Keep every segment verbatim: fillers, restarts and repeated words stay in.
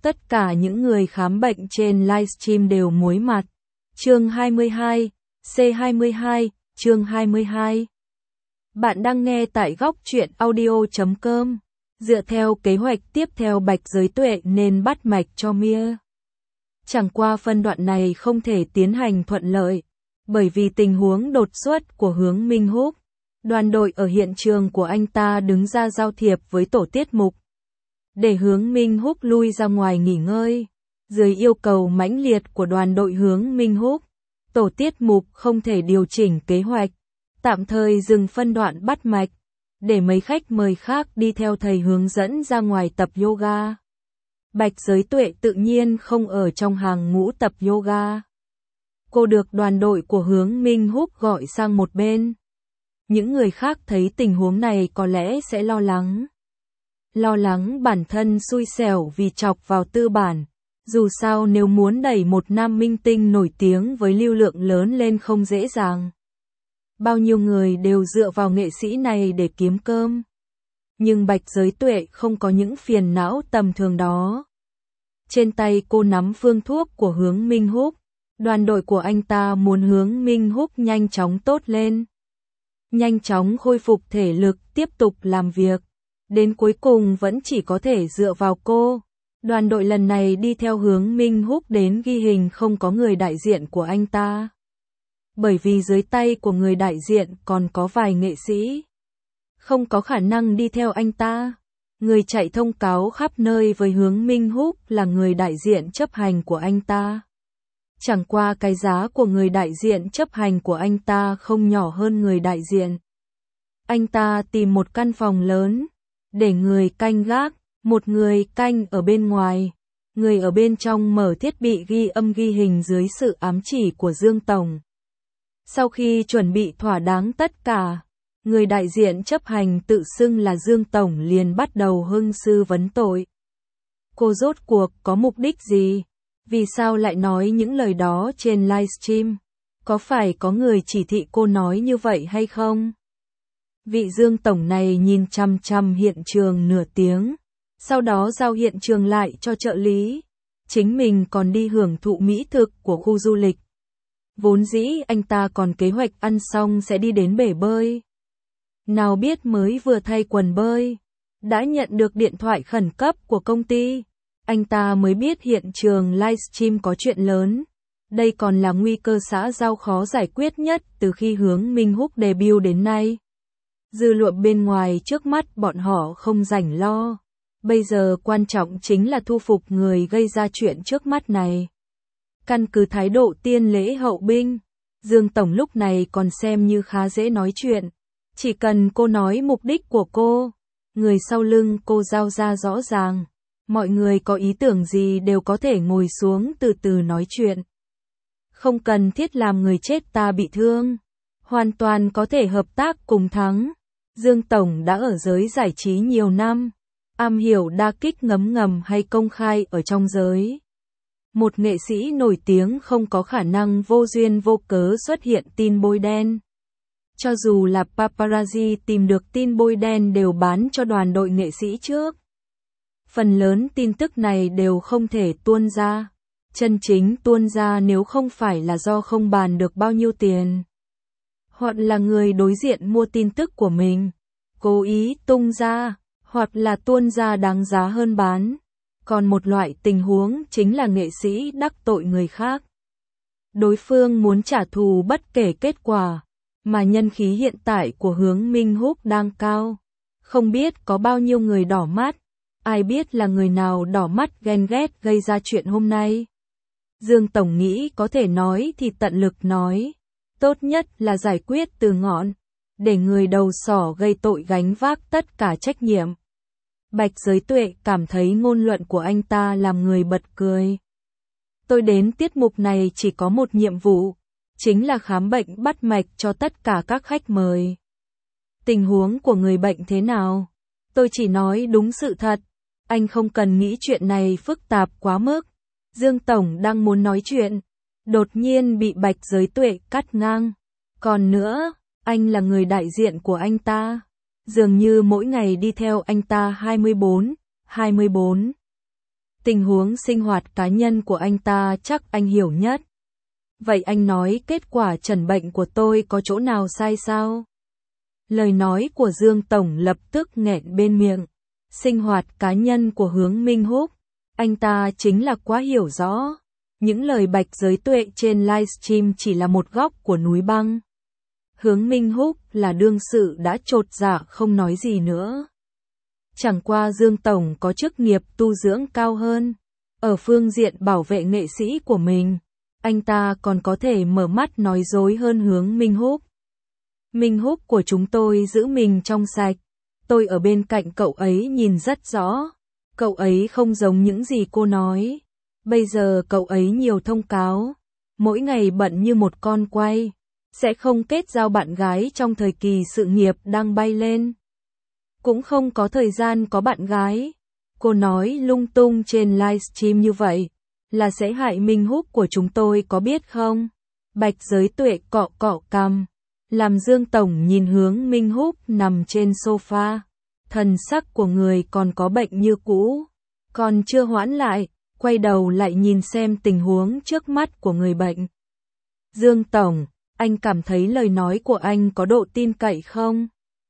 Tất cả những người khám bệnh trên livestream đều muối mặt. Chương hai mươi hai, C hai mươi hai, chương hai mươi hai. Bạn đang nghe tại góc truyện audio chấm com. Dựa theo kế hoạch tiếp theo Bạch Giới Tuệ nên bắt mạch cho Mia. Chẳng qua phân đoạn này không thể tiến hành thuận lợi, bởi vì tình huống đột xuất của Hướng Minh Húc. Đoàn đội ở hiện trường của anh ta đứng ra giao thiệp với tổ tiết mục, để Hướng Minh Húc lui ra ngoài nghỉ ngơi. Dưới yêu cầu mãnh liệt của đoàn đội Hướng Minh Húc, tổ tiết mục không thể điều chỉnh kế hoạch, tạm thời dừng phân đoạn bắt mạch, để mấy khách mời khác đi theo thầy hướng dẫn ra ngoài tập yoga. Bạch Giới Tuệ tự nhiên không ở trong hàng ngũ tập yoga. Cô được đoàn đội của Hướng Minh Húc gọi sang một bên. Những người khác thấy tình huống này có lẽ sẽ lo lắng. Lo lắng bản thân xui xẻo vì chọc vào tư bản. Dù sao nếu muốn đẩy một nam minh tinh nổi tiếng với lưu lượng lớn lên không dễ dàng. Bao nhiêu người đều dựa vào nghệ sĩ này để kiếm cơm. Nhưng Bạch Giới Tuệ không có những phiền não tầm thường đó. Trên tay cô nắm phương thuốc của Hướng Minh Húc. Đoàn đội của anh ta muốn Hướng Minh Húc nhanh chóng tốt lên, nhanh chóng khôi phục thể lực, tiếp tục làm việc. Đến cuối cùng vẫn chỉ có thể dựa vào cô. Đoàn đội lần này đi theo Hướng Minh Húc đến ghi hình không có người đại diện của anh ta. Bởi vì dưới tay của người đại diện còn có vài nghệ sĩ, không có khả năng đi theo anh ta. Người chạy thông cáo khắp nơi với Hướng Minh Húc là người đại diện chấp hành của anh ta. Chẳng qua cái giá của người đại diện chấp hành của anh ta không nhỏ hơn người đại diện. Anh ta tìm một căn phòng lớn, để người canh gác, một người canh ở bên ngoài, người ở bên trong mở thiết bị ghi âm ghi hình dưới sự ám chỉ của Dương Tổng. Sau khi chuẩn bị thỏa đáng tất cả, người đại diện chấp hành tự xưng là Dương Tổng liền bắt đầu hưng sư vấn tội. Cô rốt cuộc có mục đích gì? Vì sao lại nói những lời đó trên livestream? Có phải có người chỉ thị cô nói như vậy hay không? Vị Dương Tổng này nhìn chằm chằm hiện trường nửa tiếng, sau đó giao hiện trường lại cho trợ lý. Chính mình còn đi hưởng thụ mỹ thực của khu du lịch. Vốn dĩ anh ta còn kế hoạch ăn xong sẽ đi đến bể bơi. Nào biết mới vừa thay quần bơi, đã nhận được điện thoại khẩn cấp của công ty. Anh ta mới biết hiện trường livestream có chuyện lớn. Đây còn là nguy cơ xã giao khó giải quyết nhất từ khi Hướng Minh Húc debut đến nay. Dư luận bên ngoài trước mắt bọn họ không rảnh lo. Bây giờ quan trọng chính là thu phục người gây ra chuyện trước mắt này. Căn cứ thái độ tiên lễ hậu binh, Dương Tổng lúc này còn xem như khá dễ nói chuyện. Chỉ cần cô nói mục đích của cô, người sau lưng cô giao ra rõ ràng. Mọi người có ý tưởng gì đều có thể ngồi xuống từ từ nói chuyện. Không cần thiết làm người chết ta bị thương. Hoàn toàn có thể hợp tác cùng thắng. Dương Tổng đã ở giới giải trí nhiều năm, am hiểu đa kích ngấm ngầm hay công khai ở trong giới. Một nghệ sĩ nổi tiếng không có khả năng vô duyên vô cớ xuất hiện tin bôi đen. Cho dù là paparazzi tìm được tin bôi đen đều bán cho đoàn đội nghệ sĩ trước. Phần lớn tin tức này đều không thể tuôn ra. Chân chính tuôn ra nếu không phải là do không bàn được bao nhiêu tiền, hoặc là người đối diện mua tin tức của mình, cố ý tung ra, hoặc là tuôn ra đáng giá hơn bán. Còn một loại tình huống chính là nghệ sĩ đắc tội người khác. Đối phương muốn trả thù bất kể kết quả, mà nhân khí hiện tại của Hướng Minh Húc đang cao. Không biết có bao nhiêu người đỏ mắt, ai biết là người nào đỏ mắt ghen ghét gây ra chuyện hôm nay. Dương Tổng nghĩ có thể nói thì tận lực nói. Tốt nhất là giải quyết từ ngọn, để người đầu sỏ gây tội gánh vác tất cả trách nhiệm. Bạch Giới Tuệ cảm thấy ngôn luận của anh ta làm người bật cười. Tôi đến tiết mục này chỉ có một nhiệm vụ, chính là khám bệnh bắt mạch cho tất cả các khách mời. Tình huống của người bệnh thế nào? Tôi chỉ nói đúng sự thật. Anh không cần nghĩ chuyện này phức tạp quá mức. Dương Tổng đang muốn nói chuyện, đột nhiên bị Bạch Giới Tuệ cắt ngang. Còn nữa, anh là người đại diện của anh ta. Dường như mỗi ngày đi theo anh ta hai mươi bốn, hai mươi bốn. Tình huống sinh hoạt cá nhân của anh ta chắc anh hiểu nhất. Vậy anh nói kết quả chẩn bệnh của tôi có chỗ nào sai sao? Lời nói của Dương Tổng lập tức nghẹn bên miệng. Sinh hoạt cá nhân của Hướng Minh Húc, anh ta chính là quá hiểu rõ. Những lời Bạch Giới Tuệ trên livestream chỉ là một góc của núi băng. Hướng Minh Húc là đương sự đã chột dạ không nói gì nữa. Chẳng qua Dương Tổng có chức nghiệp tu dưỡng cao hơn. Ở phương diện bảo vệ nghệ sĩ của mình, anh ta còn có thể mở mắt nói dối hơn Hướng Minh Húc. Minh Húc của chúng tôi giữ mình trong sạch. Tôi ở bên cạnh cậu ấy nhìn rất rõ. Cậu ấy không giống những gì cô nói. Bây giờ cậu ấy nhiều thông cáo. Mỗi ngày bận như một con quay. Sẽ không kết giao bạn gái trong thời kỳ sự nghiệp đang bay lên. Cũng không có thời gian có bạn gái. Cô nói lung tung trên livestream như vậy. Là sẽ hại Minh Húc của chúng tôi có biết không? Bạch Giới Tuệ cọ cọ cằm. Làm Dương Tổng nhìn Hướng Minh Húc nằm trên sofa. Thần sắc của người còn có bệnh như cũ. Còn chưa hoãn lại, quay đầu lại nhìn xem tình huống trước mắt của người bệnh. Dương Tổng, anh cảm thấy lời nói của anh có độ tin cậy không?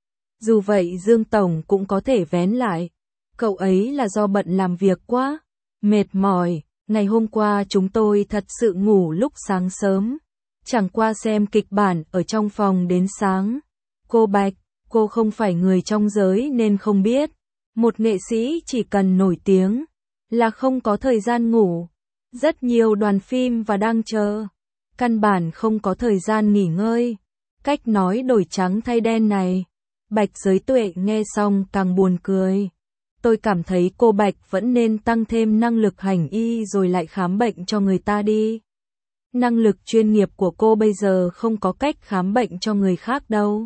Dù vậy Dương Tổng cũng có thể vén lại. Cậu ấy là do bận làm việc quá, mệt mỏi. Ngày hôm qua chúng tôi thật sự ngủ lúc sáng sớm. Chẳng qua xem kịch bản ở trong phòng đến sáng. Cô Bạch, cô không phải người trong giới nên không biết. Một nghệ sĩ chỉ cần nổi tiếng là không có thời gian ngủ. Rất nhiều đoàn phim và đang chờ. Căn bản không có thời gian nghỉ ngơi. Cách nói đổi trắng thay đen này. Bạch Giới Tuệ nghe xong càng buồn cười. Tôi cảm thấy cô Bạch vẫn nên tăng thêm năng lực hành y rồi lại khám bệnh cho người ta đi. Năng lực chuyên nghiệp của cô bây giờ không có cách khám bệnh cho người khác đâu.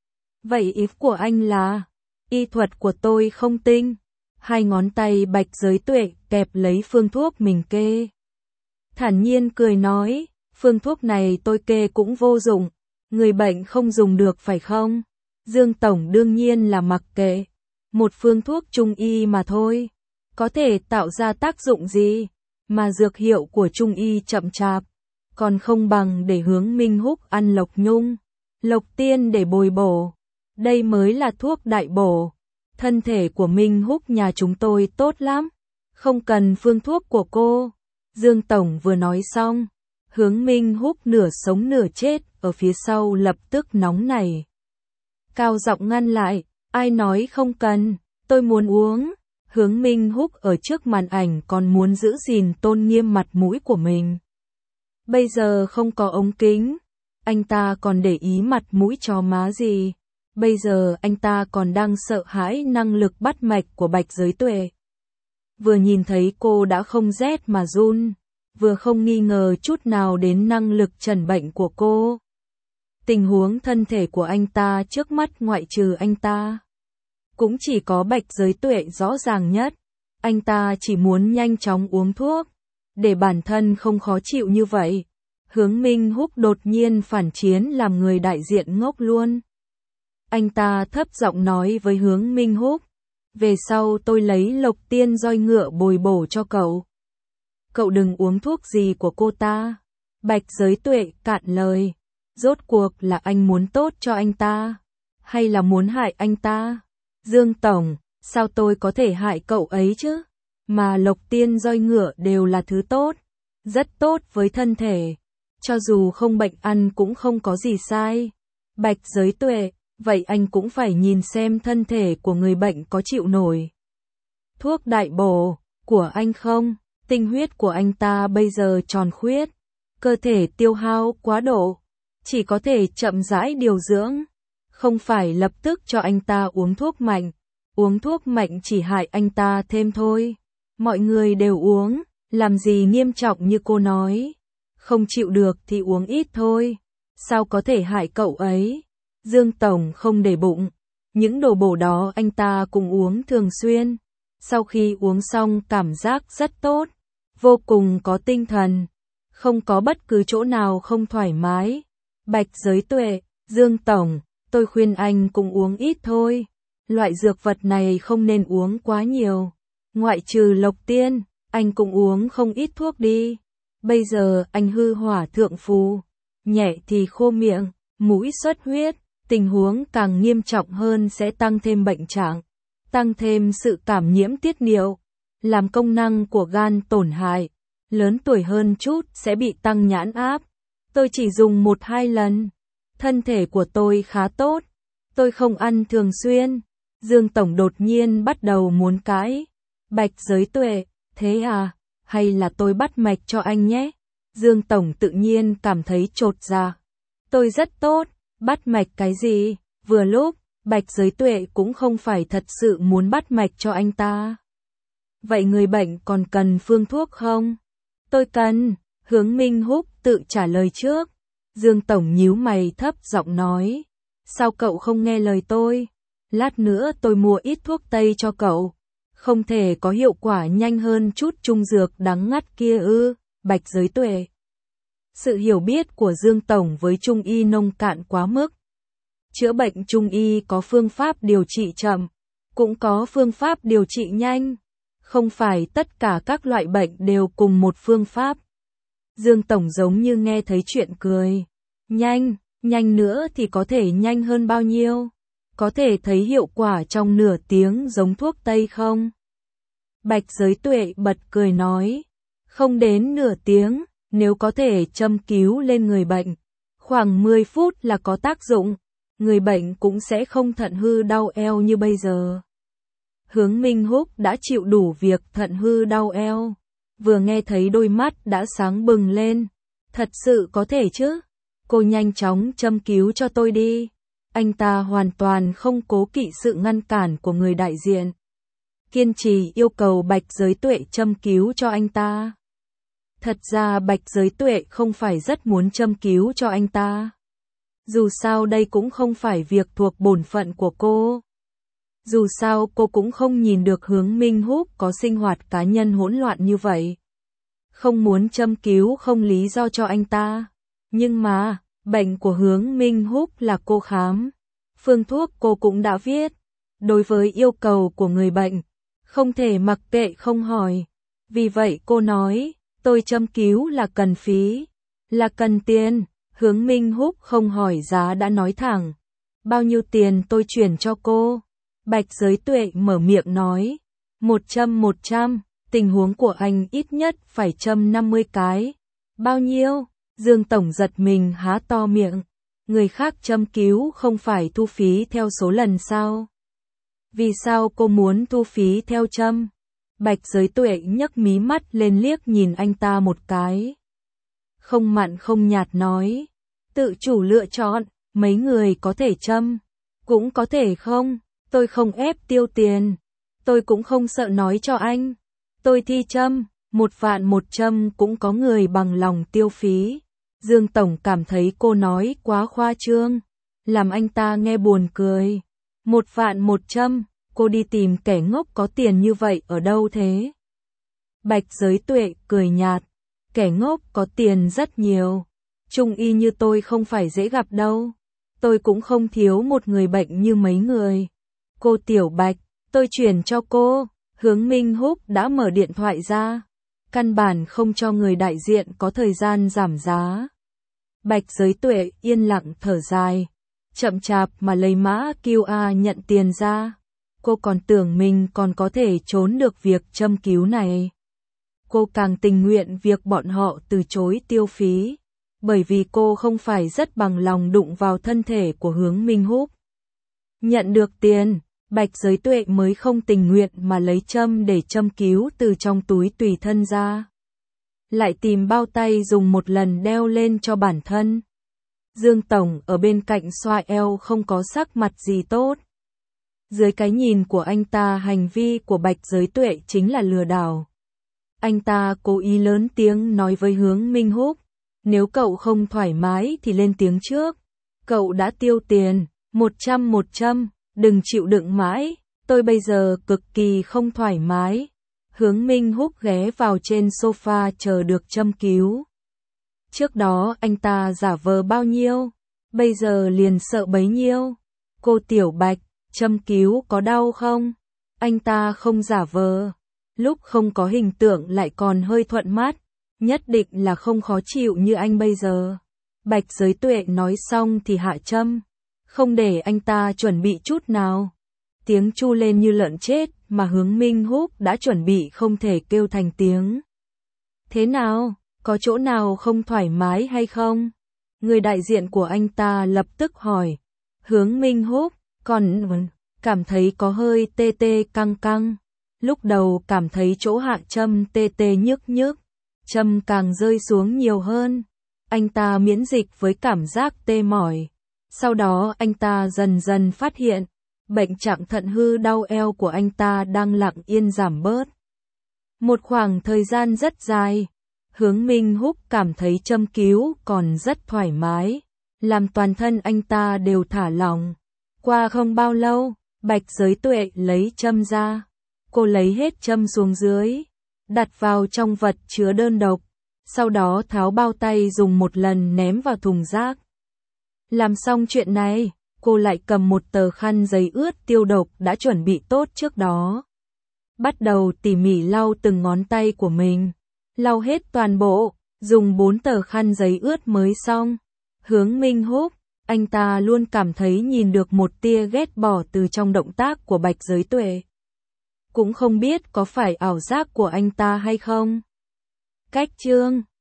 Vậy ý của anh là, y thuật của tôi không tinh. Hai ngón tay Bạch Giới Tuệ kẹp lấy phương thuốc mình kê. Thản nhiên cười nói, phương thuốc này tôi kê cũng vô dụng. Người bệnh không dùng được phải không? Dương Tổng đương nhiên là mặc kệ. Một phương thuốc trung y mà thôi. Có thể tạo ra tác dụng gì? Mà dược hiệu của trung y chậm chạp. Còn không bằng để Hướng Minh Húc ăn lộc nhung. Lộc tiên để bồi bổ. Đây mới là thuốc đại bổ. Thân thể của Minh Húc nhà chúng tôi tốt lắm. Không cần phương thuốc của cô. Dương Tổng vừa nói xong. Hướng Minh Húc nửa sống nửa chết ở phía sau lập tức nóng nảy. Cao giọng ngăn lại. Ai nói không cần, tôi muốn uống. Hướng Minh Húc ở trước màn ảnh còn muốn giữ gìn tôn nghiêm mặt mũi của mình. Bây giờ không có ống kính, anh ta còn để ý mặt mũi chó má gì. Bây giờ anh ta còn đang sợ hãi năng lực bắt mạch của Bạch Giới Tuệ. Vừa nhìn thấy cô đã không rét mà run, vừa không nghi ngờ chút nào đến năng lực chẩn bệnh của cô. Tình huống thân thể của anh ta trước mắt ngoại trừ anh ta. Cũng chỉ có Bạch Giới Tuệ rõ ràng nhất. Anh ta chỉ muốn nhanh chóng uống thuốc, để bản thân không khó chịu như vậy. Hướng Minh Húc đột nhiên phản chiến làm người đại diện ngốc luôn. Anh ta thấp giọng nói với Hướng Minh Húc. Về sau tôi lấy lộc tiên roi ngựa bồi bổ cho cậu. Cậu đừng uống thuốc gì của cô ta. Bạch Giới Tuệ cạn lời. Rốt cuộc là anh muốn tốt cho anh ta, hay là muốn hại anh ta? Dương Tổng, sao tôi có thể hại cậu ấy chứ? Mà lộc tiên roi ngựa đều là thứ tốt, rất tốt với thân thể. Cho dù không bệnh ăn cũng không có gì sai. Bạch Giới Tuệ, vậy anh cũng phải nhìn xem thân thể của người bệnh có chịu nổi thuốc đại bổ của anh không? Tinh huyết của anh ta bây giờ tròn khuyết, cơ thể tiêu hao quá độ, chỉ có thể chậm rãi điều dưỡng, không phải lập tức cho anh ta uống thuốc mạnh. Uống thuốc mạnh chỉ hại anh ta thêm thôi. Mọi người đều uống, làm gì nghiêm trọng như cô nói. Không chịu được thì uống ít thôi. Sao có thể hại cậu ấy? Dương Tổng không để bụng. Những đồ bổ đó anh ta cũng uống thường xuyên. Sau khi uống xong cảm giác rất tốt, vô cùng có tinh thần, không có bất cứ chỗ nào không thoải mái. Bạch Giới Tuệ, Dương Tổng, tôi khuyên anh cũng uống ít thôi. Loại dược vật này không nên uống quá nhiều. Ngoại trừ lộc tiên, Anh cũng uống không ít thuốc đi. Bây giờ anh hư hỏa thượng phù, nhẹ thì khô miệng, mũi xuất huyết, tình huống càng nghiêm trọng hơn sẽ tăng thêm bệnh trạng, tăng thêm sự cảm nhiễm tiết niệu, làm công năng của gan tổn hại. Lớn tuổi hơn chút sẽ bị tăng nhãn áp. Tôi chỉ dùng một hai lần. Thân thể của tôi khá tốt. Tôi không ăn thường xuyên. Dương Tổng đột nhiên bắt đầu muốn cãi. Bạch Giới Tuệ, thế à? Hay là tôi bắt mạch cho anh nhé? Dương Tổng tự nhiên cảm thấy chột dạ. Tôi rất tốt, bắt mạch cái gì? Vừa lúc, Bạch Giới Tuệ cũng không phải thật sự muốn bắt mạch cho anh ta. Vậy người bệnh còn cần phương thuốc không? Tôi cần, Hướng Minh Húc tự trả lời trước. Dương Tổng nhíu mày thấp giọng nói. Sao cậu không nghe lời tôi? Lát nữa tôi mua ít thuốc tây cho cậu. Không thể có hiệu quả nhanh hơn chút trung dược đắng ngắt kia ư? Bạch Giới Tuệ. Sự hiểu biết của Dương Tổng với Trung y nông cạn quá mức. Chữa bệnh Trung y có phương pháp điều trị chậm, cũng có phương pháp điều trị nhanh. Không phải tất cả các loại bệnh đều cùng một phương pháp. Dương Tổng giống như nghe thấy chuyện cười. Nhanh, nhanh nữa thì có thể nhanh hơn bao nhiêu? Có thể thấy hiệu quả trong nửa tiếng giống thuốc tây không? Bạch Giới Tuệ bật cười nói. Không đến nửa tiếng, nếu có thể châm cứu lên người bệnh, khoảng mười phút là có tác dụng. Người bệnh cũng sẽ không thận hư đau eo như bây giờ. Hướng Minh Húc đã chịu đủ việc thận hư đau eo. Vừa nghe thấy đôi mắt đã sáng bừng lên. Thật sự có thể chứ? Cô nhanh chóng châm cứu cho tôi đi. Anh ta hoàn toàn không cố kỵ sự ngăn cản của người đại diện. Kiên trì yêu cầu Bạch Giới Tuệ châm cứu cho anh ta. Thật ra Bạch Giới Tuệ không phải rất muốn châm cứu cho anh ta. Dù sao đây cũng không phải việc thuộc bổn phận của cô. Dù sao cô cũng không nhìn được Hướng Minh Húc có sinh hoạt cá nhân hỗn loạn như vậy. Không muốn châm cứu không lý do cho anh ta. Nhưng mà, bệnh của Hướng Minh Húc là cô khám. Phương thuốc cô cũng đã viết. Đối với yêu cầu của người bệnh, không thể mặc kệ không hỏi. Vì vậy cô nói, tôi châm cứu là cần phí, là cần tiền. Hướng Minh Húc không hỏi giá đã nói thẳng. Bao nhiêu tiền tôi chuyển cho cô? Bạch Giới Tuệ mở miệng nói. Một châm một trăm, tình huống của anh ít nhất phải châm năm mươi cái. Bao nhiêu? Dương Tổng giật mình há to miệng. Người khác châm cứu không phải thu phí theo số lần sao? Vì sao cô muốn thu phí theo châm? Bạch Giới Tuệ nhấc mí mắt lên liếc nhìn anh ta một cái. Không mặn không nhạt nói. Tự chủ lựa chọn, mấy người có thể châm, cũng có thể không. Tôi không ép tiêu tiền. Tôi cũng không sợ nói cho anh. Tôi thi châm, một vạn một châm cũng có người bằng lòng tiêu phí. Dương Tổng cảm thấy cô nói quá khoa trương, làm anh ta nghe buồn cười. Một vạn một châm, cô đi tìm kẻ ngốc có tiền như vậy ở đâu thế? Bạch Giới Tuệ cười nhạt, kẻ ngốc có tiền rất nhiều. Trung y như tôi không phải dễ gặp đâu. Tôi cũng không thiếu một người bệnh như mấy người. Cô Tiểu Bạch, tôi chuyển cho cô. Hướng Minh Húc đã mở điện thoại ra. Căn bản không cho người đại diện có thời gian giảm giá. Bạch Giới Tuệ yên lặng thở dài. Chậm chạp mà lấy mã quy rờ nhận tiền ra. Cô còn tưởng mình còn có thể trốn được việc châm cứu này. Cô càng tình nguyện việc bọn họ từ chối tiêu phí. Bởi vì cô không phải rất bằng lòng đụng vào thân thể của Hướng Minh Húc. Nhận được tiền, Bạch Giới Tuệ mới không tình nguyện mà lấy châm để châm cứu từ trong túi tùy thân ra. Lại tìm bao tay dùng một lần đeo lên cho bản thân. Dương Tổng ở bên cạnh xoa eo không có sắc mặt gì tốt. Dưới cái nhìn của anh ta hành vi của Bạch Giới Tuệ chính là lừa đảo. Anh ta cố ý lớn tiếng nói với Hướng Minh Húc. Nếu cậu không thoải mái thì lên tiếng trước. Cậu đã tiêu tiền, một trăm một trăm, đừng chịu đựng mãi, tôi bây giờ cực kỳ không thoải mái. Hướng Minh Húc ghé vào trên sofa chờ được châm cứu. Trước đó anh ta giả vờ bao nhiêu, bây giờ liền sợ bấy nhiêu. Cô Tiểu Bạch, châm cứu có đau không? Anh ta không giả vờ. lúc không có hình tượng lại còn hơi thuận mắt, nhất định là không khó chịu như anh bây giờ. Bạch Giới Tuệ nói xong thì hạ châm, không để anh ta chuẩn bị chút nào. Tiếng chu lên như lợn chết mà Hướng Minh Húc đã chuẩn bị không thể kêu thành tiếng. Thế nào, có chỗ nào không thoải mái hay không? Người đại diện của anh ta lập tức hỏi. Hướng Minh Húc, còn cảm thấy có hơi tê tê căng căng. Lúc đầu cảm thấy chỗ hạ châm tê tê nhức nhức, châm càng rơi xuống nhiều hơn. Anh ta miễn dịch với cảm giác tê mỏi. Sau đó anh ta dần dần phát hiện, bệnh trạng thận hư đau eo của anh ta đang lặng yên giảm bớt. Một khoảng thời gian rất dài, Hướng Minh Húc cảm thấy châm cứu còn rất thoải mái, làm toàn thân anh ta đều thả lỏng. Qua không bao lâu, Bạch Giới Tuệ lấy châm ra. Cô lấy hết châm xuống dưới, đặt vào trong vật chứa đơn độc, sau đó tháo bao tay dùng một lần ném vào thùng rác. Làm xong chuyện này, cô lại cầm một tờ khăn giấy ướt tiêu độc đã chuẩn bị tốt trước đó. Bắt đầu tỉ mỉ lau từng ngón tay của mình, lau hết toàn bộ, dùng bốn tờ khăn giấy ướt mới xong. Hướng Minh Húc, anh ta luôn cảm thấy nhìn được một tia ghét bỏ từ trong động tác của Bạch Giới Tuệ. Cũng không biết có phải ảo giác của anh ta hay không. Cách chương